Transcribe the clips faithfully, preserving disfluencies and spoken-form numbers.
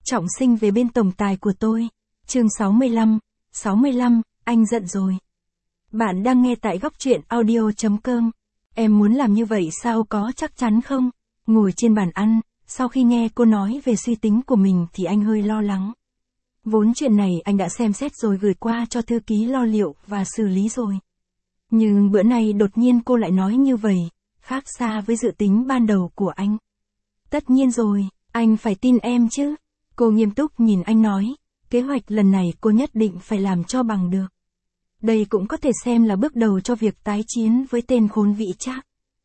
Trọng Sinh về bên tổng tài của tôi. Chương sáu mươi lăm. sáu mươi lăm, anh giận rồi. Bạn đang nghe tại góc truyện audio chấm com. Em muốn làm như vậy sao, có chắc chắn không? Ngồi trên bàn ăn, sau khi nghe cô nói về suy tính của mình thì anh hơi lo lắng. Vốn chuyện này anh đã xem xét rồi gửi qua cho thư ký lo liệu và xử lý rồi. Nhưng bữa nay đột nhiên cô lại nói như vậy, khác xa với dự tính ban đầu của anh. Tất nhiên rồi, anh phải tin em chứ. Cô nghiêm túc nhìn anh nói, kế hoạch lần này cô nhất định phải làm cho bằng được. Đây cũng có thể xem là bước đầu cho việc tái chiến với tên khốn vị Trác.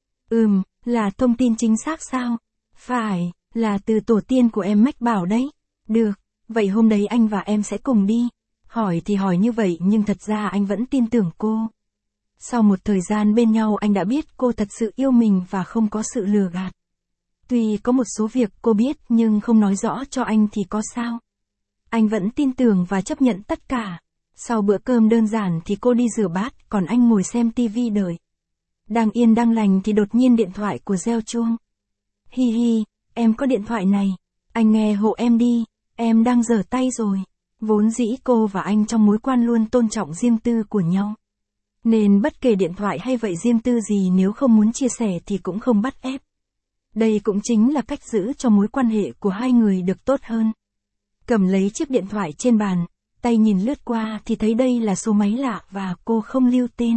Ừm, là thông tin chính xác sao? Phải, là từ tổ tiên của em mách bảo đấy. Được, vậy hôm đấy anh và em sẽ cùng đi. Hỏi thì hỏi như vậy nhưng thật ra anh vẫn tin tưởng cô. Sau một thời gian bên nhau anh đã biết cô thật sự yêu mình và không có sự lừa gạt. Tuy có một số việc cô biết nhưng không nói rõ cho anh thì có sao. Anh vẫn tin tưởng và chấp nhận tất cả. Sau bữa cơm đơn giản thì cô đi rửa bát, còn anh ngồi xem tivi đợi. Đang yên đang lành thì đột nhiên điện thoại của reo chuông. Hi hi, em có điện thoại này. Anh nghe hộ em đi, em đang rửa tay rồi. Vốn dĩ cô và anh trong mối quan luôn tôn trọng riêng tư của nhau. Nên bất kể điện thoại hay vậy riêng tư gì nếu không muốn chia sẻ thì cũng không bắt ép. Đây cũng chính là cách giữ cho mối quan hệ của hai người được tốt hơn. Cầm lấy chiếc điện thoại trên bàn, tay nhìn lướt qua thì thấy đây là số máy lạ và cô không lưu tên.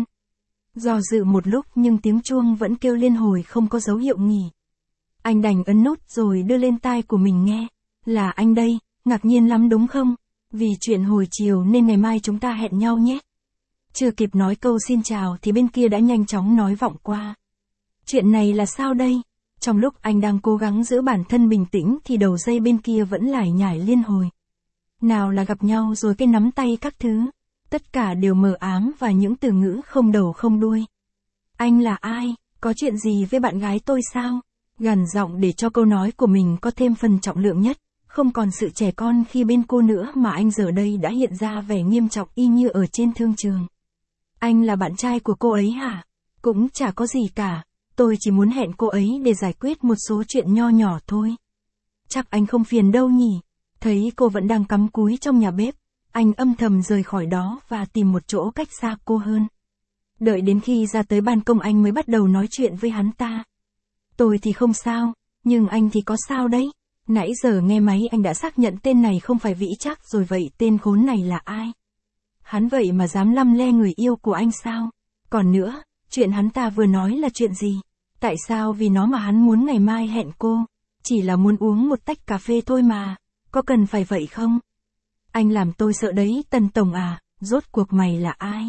Do dự một lúc nhưng tiếng chuông vẫn kêu liên hồi không có dấu hiệu nghỉ. Anh đành ấn nút rồi đưa lên tai của mình nghe. Là anh đây, ngạc nhiên lắm đúng không? Vì chuyện hồi chiều nên ngày mai chúng ta hẹn nhau nhé. Chưa kịp nói câu xin chào thì bên kia đã nhanh chóng nói vọng qua. Chuyện này là sao đây? Trong lúc anh đang cố gắng giữ bản thân bình tĩnh thì đầu dây bên kia vẫn lải nhải liên hồi. Nào là gặp nhau rồi cái nắm tay các thứ. Tất cả đều mờ ám và những từ ngữ không đầu không đuôi. Anh là ai? Có chuyện gì với bạn gái tôi sao? Gằn giọng để cho câu nói của mình có thêm phần trọng lượng nhất. Không còn sự trẻ con khi bên cô nữa mà anh giờ đây đã hiện ra vẻ nghiêm trọng y như ở trên thương trường. Anh là bạn trai của cô ấy hả? Cũng chả có gì cả. Tôi chỉ muốn hẹn cô ấy để giải quyết một số chuyện nho nhỏ thôi. Chắc anh không phiền đâu nhỉ? Thấy cô vẫn đang cắm cúi trong nhà bếp, anh âm thầm rời khỏi đó và tìm một chỗ cách xa cô hơn. Đợi đến khi ra tới ban công anh mới bắt đầu nói chuyện với hắn ta. Tôi thì không sao, nhưng anh thì có sao đấy? Nãy giờ nghe máy anh đã xác nhận tên này không phải Vĩ Trác rồi, vậy tên khốn này là ai? Hắn vậy mà dám lăm le người yêu của anh sao? Còn nữa, chuyện hắn ta vừa nói là chuyện gì? Tại sao vì nó mà hắn muốn ngày mai hẹn cô? Chỉ là muốn uống một tách cà phê thôi mà, có cần phải vậy không? Anh làm tôi sợ đấy Tần Tổng à, rốt cuộc mày là ai?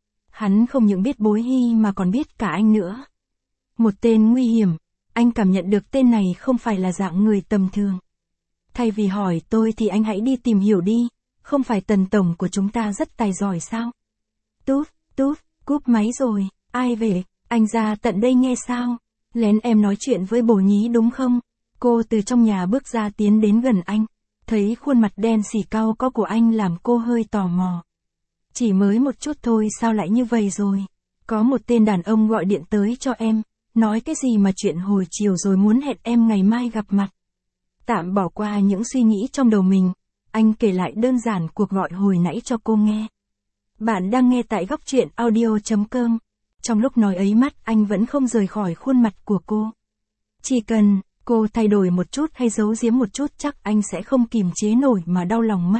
Hắn không những biết bối Hy mà còn biết cả anh nữa. Một tên nguy hiểm, anh cảm nhận được tên này không phải là dạng người tầm thường. Thay vì hỏi tôi thì anh hãy đi tìm hiểu đi, không phải Tần Tổng của chúng ta rất tài giỏi sao? Tút, tút, cúp máy rồi, ai về, anh ra tận đây nghe sao? Lén em nói chuyện với bồ nhí đúng không? Cô từ trong nhà bước ra tiến đến gần anh. Thấy khuôn mặt đen xì cau có của anh làm cô hơi tò mò. Chỉ mới một chút thôi sao lại như vậy rồi? Có một tên đàn ông gọi điện tới cho em, nói cái gì mà chuyện hồi chiều rồi muốn hẹn em ngày mai gặp mặt. Tạm bỏ qua những suy nghĩ trong đầu mình, anh kể lại đơn giản cuộc gọi hồi nãy cho cô nghe. Bạn đang nghe tại góc truyện audio chấm com. Trong lúc nói ấy mắt anh vẫn không rời khỏi khuôn mặt của cô. Chỉ cần cô thay đổi một chút hay giấu giếm một chút chắc anh sẽ không kìm chế nổi mà đau lòng mất.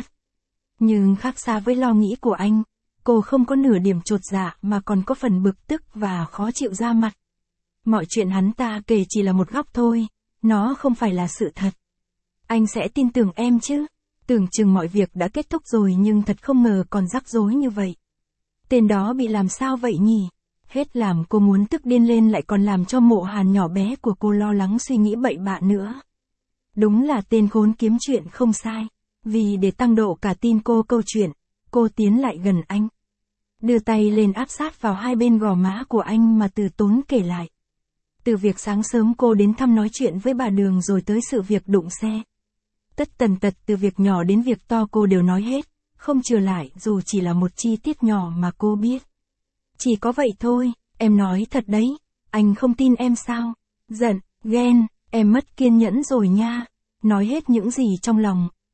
Nhưng khác xa với lo nghĩ của anh, cô không có nửa điểm chột dạ mà còn có phần bực tức và khó chịu ra mặt. Mọi chuyện hắn ta kể chỉ là một góc thôi, nó không phải là sự thật. Anh sẽ tin tưởng em chứ? Tưởng chừng mọi việc đã kết thúc rồi nhưng thật không ngờ còn rắc rối như vậy. Tên đó bị làm sao vậy nhỉ? Hết làm cô muốn tức điên lên lại còn làm cho Mộ Hàn nhỏ bé của cô lo lắng suy nghĩ bậy bạ nữa. Đúng là tên khốn kiếm chuyện không sai. Vì để tăng độ cả tin cô câu chuyện, cô tiến lại gần anh. Đưa tay lên áp sát vào hai bên gò má của anh mà từ tốn kể lại. Từ việc sáng sớm cô đến thăm nói chuyện với bà Đường rồi tới sự việc đụng xe. Tất tần tật từ việc nhỏ đến việc to cô đều nói hết, không chừa lại dù chỉ là một chi tiết nhỏ mà cô biết. Chỉ có vậy thôi, em nói thật đấy, anh không tin em sao? Giận, ghen, em mất kiên nhẫn rồi nha. Nói hết những gì trong lòng,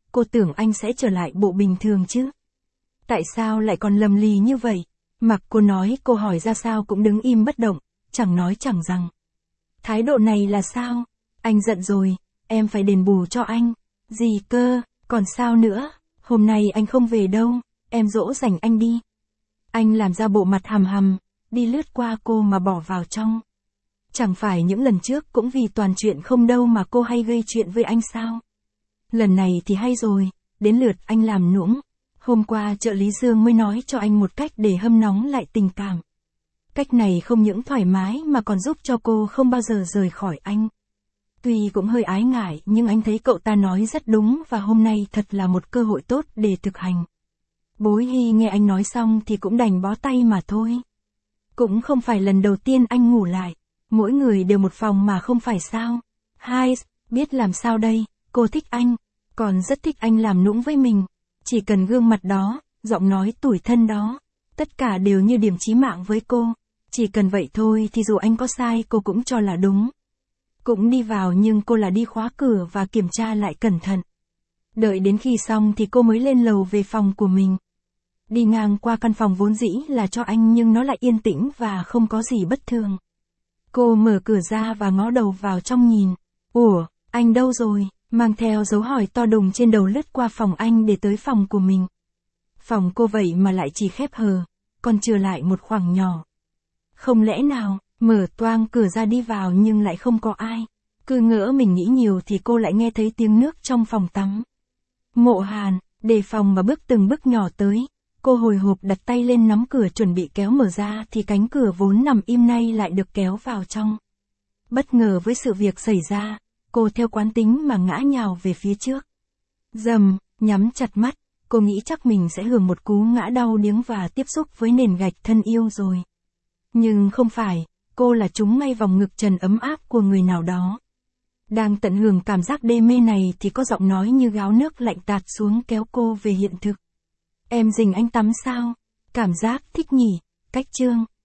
cô tưởng anh sẽ trở lại bộ bình thường chứ. Tại sao lại còn lầm lì như vậy? Mặc cô nói cô hỏi ra sao cũng đứng im bất động, chẳng nói chẳng rằng. Thái độ này là sao? Anh giận rồi, em phải đền bù cho anh. Gì cơ, còn sao nữa, hôm nay anh không về đâu, em dỗ dành anh đi. Anh làm ra bộ mặt hầm hầm, đi lướt qua cô mà bỏ vào trong. Chẳng phải những lần trước cũng vì toàn chuyện không đâu mà cô hay gây chuyện với anh sao? Lần này thì hay rồi, đến lượt anh làm nũng. Hôm qua trợ lý Dương mới nói cho anh một cách để hâm nóng lại tình cảm. Cách này không những thoải mái mà còn giúp cho cô không bao giờ rời khỏi anh. Tuy cũng hơi ái ngại nhưng anh thấy cậu ta nói rất đúng và hôm nay thật là một cơ hội tốt để thực hành. Bối Hy nghe anh nói xong thì cũng đành bó tay mà thôi. Cũng không phải lần đầu tiên anh ngủ lại. Mỗi người đều một phòng mà không phải sao. Hai, biết làm sao đây, cô thích anh. Còn rất thích anh làm nũng với mình. Chỉ cần gương mặt đó, giọng nói tủi thân đó. Tất cả đều như điểm chí mạng với cô. Chỉ cần vậy thôi thì dù anh có sai cô cũng cho là đúng. Cũng đi vào nhưng cô là đi khóa cửa và kiểm tra lại cẩn thận. Đợi đến khi xong thì cô mới lên lầu về phòng của mình. Đi ngang qua căn phòng vốn dĩ là cho anh nhưng nó lại yên tĩnh và không có gì bất thường. Cô mở cửa ra và ngó đầu vào trong nhìn. Ủa, anh đâu rồi? Mang theo dấu hỏi to đùng trên đầu lướt qua phòng anh để tới phòng của mình. Phòng cô vậy mà lại chỉ khép hờ, còn chừa lại một khoảng nhỏ. Không lẽ nào, mở toang cửa ra đi vào nhưng lại không có ai. Cứ ngỡ mình nghĩ nhiều thì cô lại nghe thấy tiếng nước trong phòng tắm. Mộ Hàn, đề phòng mà bước từng bước nhỏ tới. Cô hồi hộp đặt tay lên nắm cửa chuẩn bị kéo mở ra thì cánh cửa vốn nằm im nay lại được kéo vào trong. Bất ngờ với sự việc xảy ra, cô theo quán tính mà ngã nhào về phía trước. Dầm, nhắm chặt mắt, cô nghĩ chắc mình sẽ hưởng một cú ngã đau điếng và tiếp xúc với nền gạch thân yêu rồi. Nhưng không phải, cô là trúng ngay vòng ngực trần ấm áp của người nào đó. Đang tận hưởng cảm giác đê mê này thì có giọng nói như gáo nước lạnh tạt xuống kéo cô về hiện thực. Em dình anh tắm sao? Cảm giác thích nhỉ? Cách chương.